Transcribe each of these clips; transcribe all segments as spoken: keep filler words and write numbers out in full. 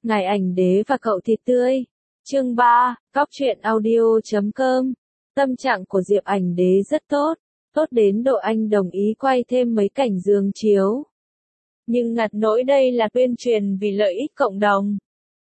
Ngài ảnh đế và cậu thịt tươi. Chương ba, Cóc truyện audio chấm com. Tâm trạng của Diệp ảnh đế rất tốt, tốt đến độ anh đồng ý quay thêm mấy cảnh giường chiếu. Nhưng ngặt nỗi đây là tuyên truyền vì lợi ích cộng đồng.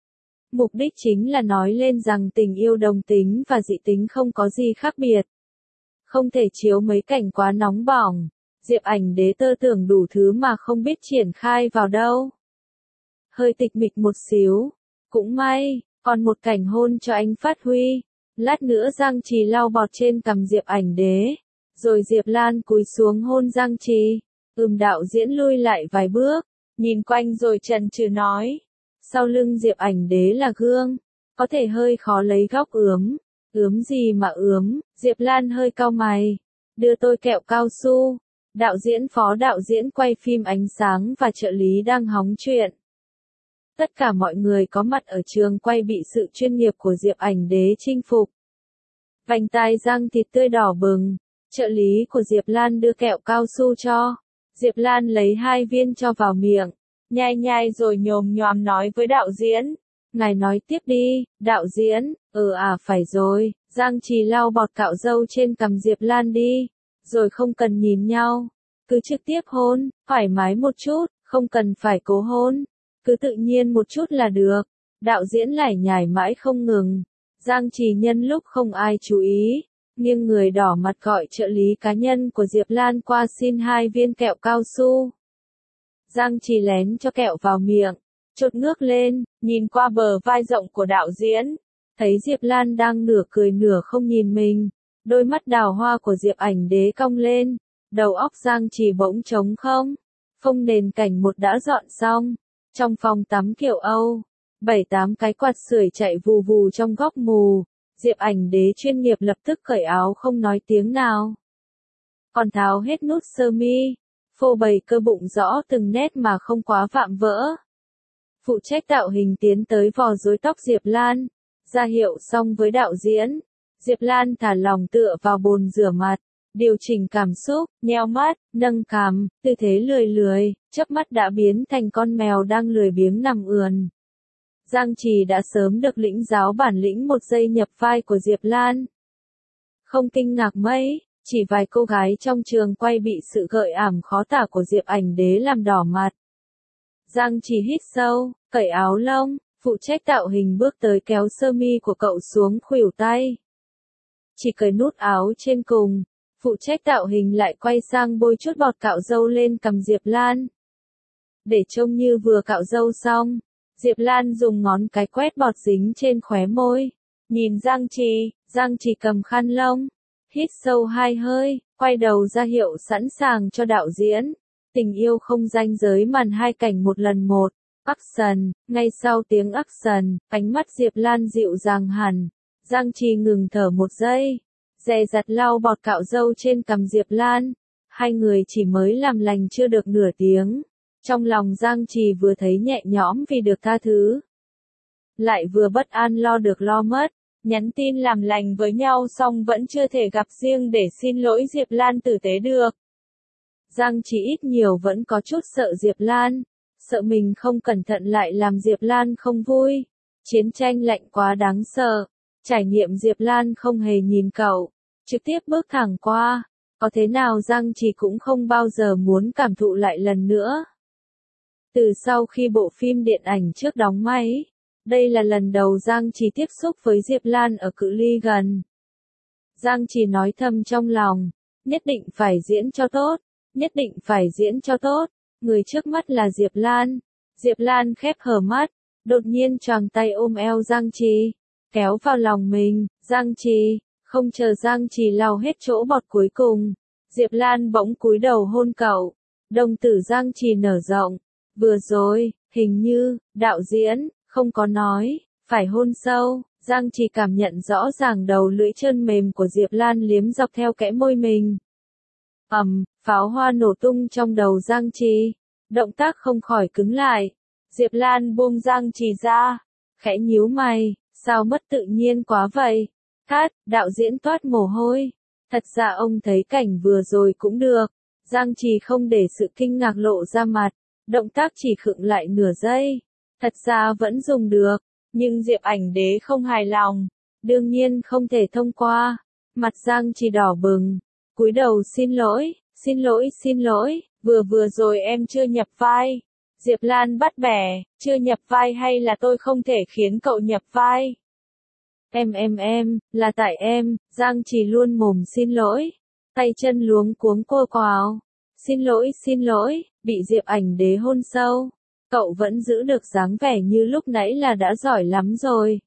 Mục đích chính là nói lên rằng tình yêu đồng tính và dị tính không có gì khác biệt. Không thể chiếu mấy cảnh quá nóng bỏng. Diệp ảnh đế tơ tưởng đủ thứ mà không biết triển khai vào đâu. Hơi tịch mịch một xíu. Cũng may, còn một cảnh hôn cho anh phát huy. Lát nữa Giang Trì lau bọt trên cằm Diệp ảnh đế. Rồi Diệp Lan cúi xuống hôn Giang Trì. Ừm đạo diễn lui lại vài bước. Nhìn quanh rồi chần chừ nói. Sau lưng Diệp ảnh đế là gương. Có thể hơi khó lấy góc ướm. Ướm gì mà ướm, Diệp Lan hơi cau mày. Đưa tôi kẹo cao su. Đạo diễn phó đạo diễn quay phim ánh sáng và trợ lý đang hóng chuyện. Tất cả mọi người có mặt ở trường quay bị sự chuyên nghiệp của Diệp ảnh đế chinh phục. Vành tai Giang thịt tươi đỏ bừng. Trợ lý của Diệp Lan đưa kẹo cao su cho. Diệp Lan lấy hai viên cho vào miệng. Nhai nhai rồi nhồm nhoàm nói với đạo diễn. Ngài nói tiếp đi, đạo diễn. Ừ à phải rồi. Giang Trì lau bọt cạo râu trên cằm Diệp Lan đi. Rồi không cần nhìn nhau. Cứ trực tiếp hôn, thoải mái một chút, không cần phải cố hôn. Cứ tự nhiên một chút là được. Đạo diễn lải nhải mãi không ngừng. Giang Trì nhân lúc không ai chú ý. Nhưng người đỏ mặt gọi trợ lý cá nhân của Diệp Lan qua xin hai viên kẹo cao su. Giang Trì lén cho kẹo vào miệng. Chột ngước lên, nhìn qua bờ vai rộng của đạo diễn. Thấy Diệp Lan đang nửa cười nửa không nhìn mình. Đôi mắt đào hoa của Diệp ảnh đế cong lên. Đầu óc Giang Trì bỗng trống không. Phông nền cảnh một đã dọn xong. Trong phòng tắm kiểu Âu. Bảy tám cái quạt sưởi chạy vù vù trong góc mù. Diệp ảnh đế chuyên nghiệp lập tức cởi áo không nói tiếng nào. Còn tháo hết nút sơ mi. Phô bày cơ bụng rõ từng nét mà không quá vạm vỡ. Phụ trách tạo hình tiến tới vò rối tóc Diệp Lan. Ra hiệu xong với đạo diễn. Diệp Lan thả lòng tựa vào bồn rửa mặt. Điều chỉnh cảm xúc, nheo mắt, nâng cằm, tư thế lười lười, chớp mắt đã biến thành con mèo đang lười biếng nằm ườn. Giang Trì đã sớm được lĩnh giáo bản lĩnh một giây nhập vai của Diệp Lan. Không kinh ngạc mấy, chỉ vài cô gái trong trường quay bị sự gợi ảm khó tả của Diệp ảnh đế làm đỏ mặt. Giang Trì hít sâu, cởi áo lông, phụ trách tạo hình bước tới kéo sơ mi của cậu xuống khuỷu tay. Chỉ cởi nút áo trên cùng. Phụ trách tạo hình lại quay sang bôi chút bọt cạo râu lên cằm Diệp Lan. Để trông như vừa cạo râu xong, Diệp Lan dùng ngón cái quét bọt dính trên khóe môi. Nhìn Giang Trì, Giang Trì cầm khăn lông. Hít sâu hai hơi, quay đầu ra hiệu sẵn sàng cho đạo diễn. Tình yêu không ranh giới màn hai cảnh một lần một. Action, ngay sau tiếng action, ánh mắt Diệp Lan dịu dàng hẳn. Giang Trì ngừng thở một giây. Dè dặt lau bọt cạo râu trên cằm Diệp Lan. Hai người chỉ mới làm lành chưa được nửa tiếng. Trong lòng Giang Trì vừa thấy nhẹ nhõm vì được tha thứ. Lại vừa bất an lo được lo mất. Nhắn tin làm lành với nhau xong vẫn chưa thể gặp riêng để xin lỗi Diệp Lan tử tế được. Giang Trì ít nhiều vẫn có chút sợ Diệp Lan. Sợ mình không cẩn thận lại làm Diệp Lan không vui. Chiến tranh lạnh quá đáng sợ. Trải nghiệm Diệp Lan không hề nhìn cậu. Trực tiếp bước thẳng qua. Có thế nào Giang Trì cũng không bao giờ muốn cảm thụ lại lần nữa. Từ sau khi bộ phim điện ảnh trước đóng máy, đây là lần đầu Giang Trì tiếp xúc với Diệp Lan ở cự ly gần. Giang Trì nói thầm trong lòng, nhất định phải diễn cho tốt, nhất định phải diễn cho tốt. Người trước mắt là Diệp Lan. Diệp Lan khép hờ mắt, đột nhiên choàng tay ôm eo Giang Trì, kéo vào lòng mình. Giang Trì, không chờ Giang Trì lau hết chỗ bọt cuối cùng, Diệp Lan bỗng cúi đầu hôn cậu. Đồng tử Giang Trì nở rộng. Vừa rồi, hình như, đạo diễn, không có nói, phải hôn sâu. Giang Trì cảm nhận rõ ràng đầu lưỡi trơn mềm của Diệp Lan liếm dọc theo kẽ môi mình. Ầm, pháo hoa nổ tung trong đầu Giang Trì. Động tác không khỏi cứng lại. Diệp Lan buông Giang Trì ra. Khẽ nhíu mày, sao mất tự nhiên quá vậy? Cát, đạo diễn toát mồ hôi. Thật ra ông thấy cảnh vừa rồi cũng được. Giang Trì không để sự kinh ngạc lộ ra mặt. Động tác chỉ khựng lại nửa giây. Thật ra vẫn dùng được, nhưng Diệp Ảnh Đế không hài lòng, đương nhiên không thể thông qua. Mặt Giang Trì đỏ bừng, cúi đầu xin lỗi, xin lỗi xin lỗi, vừa vừa rồi em chưa nhập vai. Diệp Lan bắt bẻ, chưa nhập vai hay là tôi không thể khiến cậu nhập vai? Em em em, là tại em, Giang Trì luôn mồm xin lỗi, tay chân luống cuống cô quào. Xin lỗi xin lỗi, bị Diệp Ảnh Đế hôn sâu. Cậu vẫn giữ được dáng vẻ như lúc nãy là đã giỏi lắm rồi.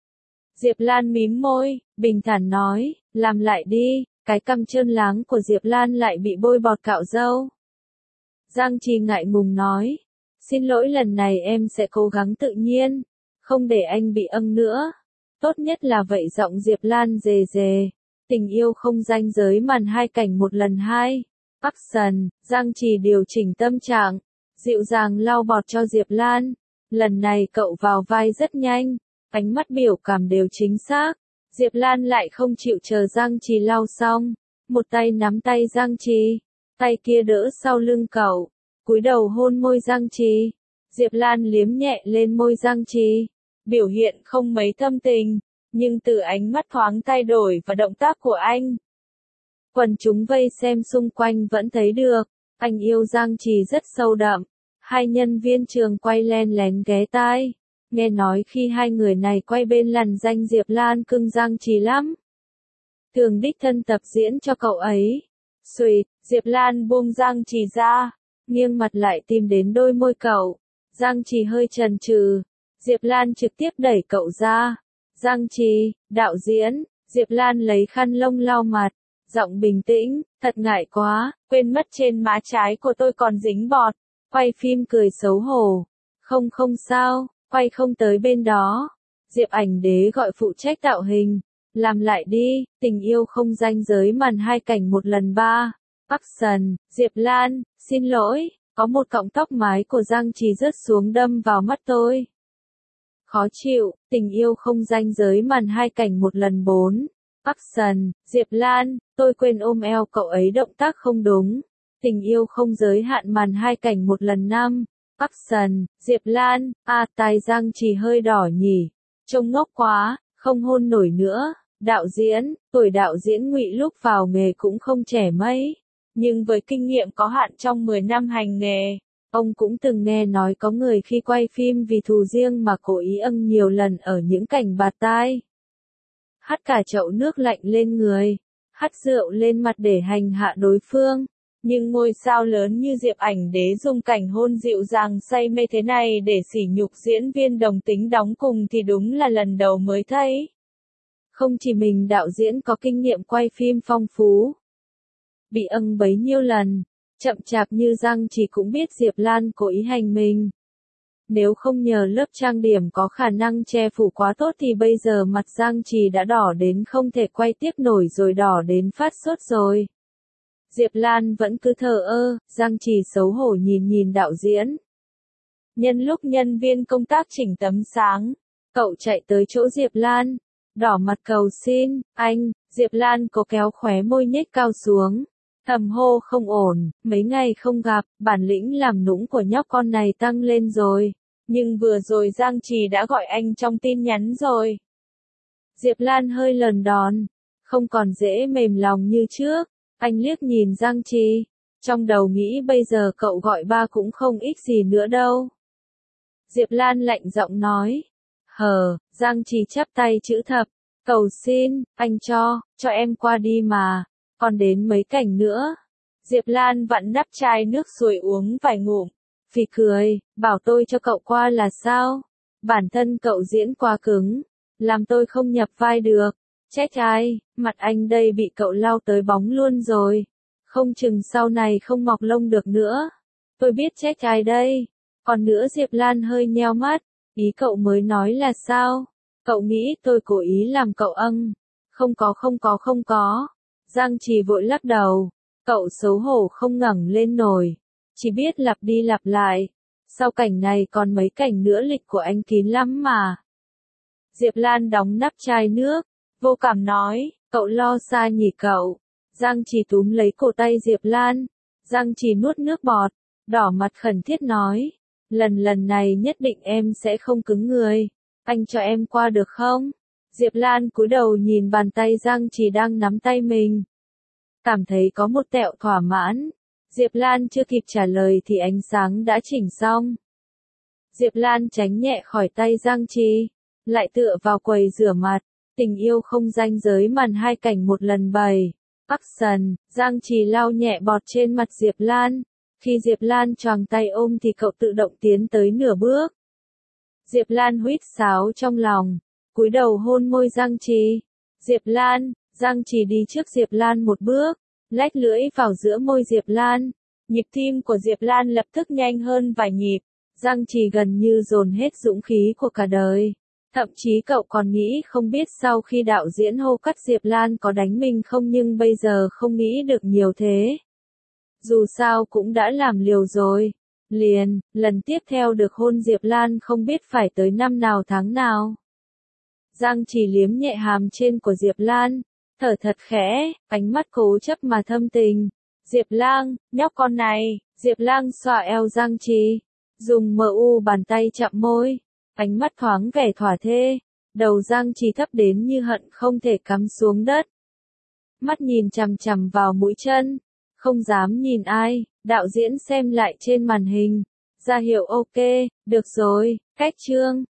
Diệp Lan mím môi, bình thản nói, làm lại đi, cái cằm trơn láng của Diệp Lan lại bị bôi bọt cạo râu. Giang Trì ngại ngùng nói, xin lỗi lần này em sẽ cố gắng tự nhiên, không để anh bị âng nữa. Tốt nhất là vậy giọng Diệp Lan rề rề, tình yêu không ranh giới màn hai cảnh một lần hai. Action, Giang Trì điều chỉnh tâm trạng, dịu dàng lau bọt cho Diệp Lan. Lần này cậu vào vai rất nhanh, ánh mắt biểu cảm đều chính xác. Diệp Lan lại không chịu chờ Giang Trì lau xong, một tay nắm tay Giang Trì, tay kia đỡ sau lưng cậu, cúi đầu hôn môi Giang Trì. Diệp Lan liếm nhẹ lên môi Giang Trì, biểu hiện không mấy thâm tình, nhưng từ ánh mắt thoáng thay đổi và động tác của anh, quần chúng vây xem xung quanh vẫn thấy được, anh yêu Giang Trì rất sâu đậm. Hai nhân viên trường quay len lén ghé tai, nghe nói khi hai người này quay bên lằn danh Diệp Lan cưng Giang Trì lắm. Thường đích thân tập diễn cho cậu ấy. Xuỵt, Diệp Lan buông Giang Trì ra, nghiêng mặt lại tìm đến đôi môi cậu. Giang Trì hơi chần chừ, Diệp Lan trực tiếp đẩy cậu ra. Giang Trì, đạo diễn, Diệp Lan lấy khăn lông lau mặt, giọng bình tĩnh, thật ngại quá, quên mất trên má trái của tôi còn dính bọt. Quay phim cười xấu hổ. Không không sao, quay không tới bên đó. Diệp Ảnh Đế gọi phụ trách tạo hình. Làm lại đi, tình yêu không ranh giới màn hai cảnh một lần ba. Action, Diệp Lan, xin lỗi, có một cọng tóc mái của Giang Trì rớt xuống đâm vào mắt tôi. Khó chịu, tình yêu không ranh giới màn hai cảnh một lần bốn. Action, Diệp Lan, tôi quên ôm eo cậu ấy động tác không đúng. Tình yêu không giới hạn màn hai cảnh một lần năm. Action, Diệp Lan, à tai Giang Trì hơi đỏ nhỉ. Trông ngốc quá, không hôn nổi nữa. Đạo diễn, tuổi đạo diễn Ngụy lúc vào nghề cũng không trẻ mấy. Nhưng với kinh nghiệm có hạn trong mười năm hành nghề, ông cũng từng nghe nói có người khi quay phim vì thù riêng mà cố ý âng nhiều lần ở những cảnh bạt tai. Hắt cả chậu nước lạnh lên người, hắt rượu lên mặt để hành hạ đối phương. Nhưng ngôi sao lớn như Diệp Ảnh Đế dùng cảnh hôn dịu dàng say mê thế này để sỉ nhục diễn viên đồng tính đóng cùng thì đúng là lần đầu mới thấy. Không chỉ mình đạo diễn có kinh nghiệm quay phim phong phú, bị âng bấy nhiêu lần, chậm chạp như Giang Trì cũng biết Diệp Lan cố ý hành mình. Nếu không nhờ lớp trang điểm có khả năng che phủ quá tốt thì bây giờ mặt Giang Trì đã đỏ đến không thể quay tiếp nổi rồi, đỏ đến phát sốt rồi. Diệp Lan vẫn cứ thờ ơ, Giang Trì xấu hổ nhìn nhìn đạo diễn. Nhân lúc nhân viên công tác chỉnh tấm sáng, cậu chạy tới chỗ Diệp Lan, đỏ mặt cầu xin, anh. Diệp Lan cố kéo khóe môi nhếch cao xuống, thầm hô không ổn, mấy ngày không gặp, bản lĩnh làm nũng của nhóc con này tăng lên rồi. Nhưng vừa rồi Giang Trì đã gọi anh trong tin nhắn rồi. Diệp Lan hơi lờn đòn, không còn dễ mềm lòng như trước. Anh liếc nhìn Giang Trì, trong đầu nghĩ bây giờ cậu gọi ba cũng không ích gì nữa đâu. Diệp Lan lạnh giọng nói. Hờ, Giang Trì chắp tay chữ thập, cầu xin, anh cho, cho em qua đi mà, còn đến mấy cảnh nữa. Diệp Lan vặn nắp chai nước rồi uống vài ngụm, phì cười, bảo tôi cho cậu qua là sao? Bản thân cậu diễn quá cứng, làm tôi không nhập vai được. Chết ai, mặt anh đây bị cậu lau tới bóng luôn rồi. Không chừng sau này không mọc lông được nữa. Tôi biết chết ai đây. Còn nữa Diệp Lan hơi nheo mắt. Ý cậu mới nói là sao? Cậu nghĩ tôi cố ý làm cậu âng? Không có không có không có. Giang Trì vội lắc đầu. Cậu xấu hổ không ngẩng lên nổi. Chỉ biết lặp đi lặp lại. Sau cảnh này còn mấy cảnh nữa lịch của anh kín lắm mà. Diệp Lan đóng nắp chai nước. Vô cảm nói, cậu lo xa nhỉ cậu. Giang Trì túm lấy cổ tay Diệp Lan. Giang Trì nuốt nước bọt, đỏ mặt khẩn thiết nói. lần lần này nhất định em sẽ không cứng người. Anh cho em qua được không? Diệp Lan cúi đầu nhìn bàn tay Giang Trì đang nắm tay mình. Cảm thấy có một tẹo thỏa mãn. Diệp Lan chưa kịp trả lời thì ánh sáng đã chỉnh xong. Diệp Lan tránh nhẹ khỏi tay Giang Trì, lại tựa vào quầy rửa mặt. Tình yêu không ranh giới màn hai cảnh một lần bày. Action, Giang Trì lau nhẹ bọt trên mặt Diệp Lan. Khi Diệp Lan choàng tay ôm thì cậu tự động tiến tới nửa bước. Diệp Lan huýt sáo trong lòng, cúi đầu hôn môi Giang Trì. Diệp Lan, Giang Trì đi trước Diệp Lan một bước, lách lưỡi vào giữa môi Diệp Lan. Nhịp tim của Diệp Lan lập tức nhanh hơn vài nhịp. Giang Trì gần như dồn hết dũng khí của cả đời. Thậm chí cậu còn nghĩ không biết sau khi đạo diễn hô cắt Diệp Lan có đánh mình không, nhưng bây giờ không nghĩ được nhiều thế. Dù sao cũng đã làm liều rồi. Liền, lần tiếp theo được hôn Diệp Lan không biết phải tới năm nào tháng nào. Giang Trì liếm nhẹ hàm trên của Diệp Lan, thở thật khẽ, ánh mắt cố chấp mà thâm tình. Diệp Lang, nhóc con này. Diệp Lang xoa eo Giang Trì, dùng mờ u bàn tay chạm môi, ánh mắt thoáng vẻ thỏa thê. Đầu Giang Trì thấp đến như hận không thể cắm xuống đất. Mắt nhìn chằm chằm vào mũi chân, không dám nhìn ai. Đạo diễn xem lại trên màn hình, ra hiệu ok, được rồi, cách chương.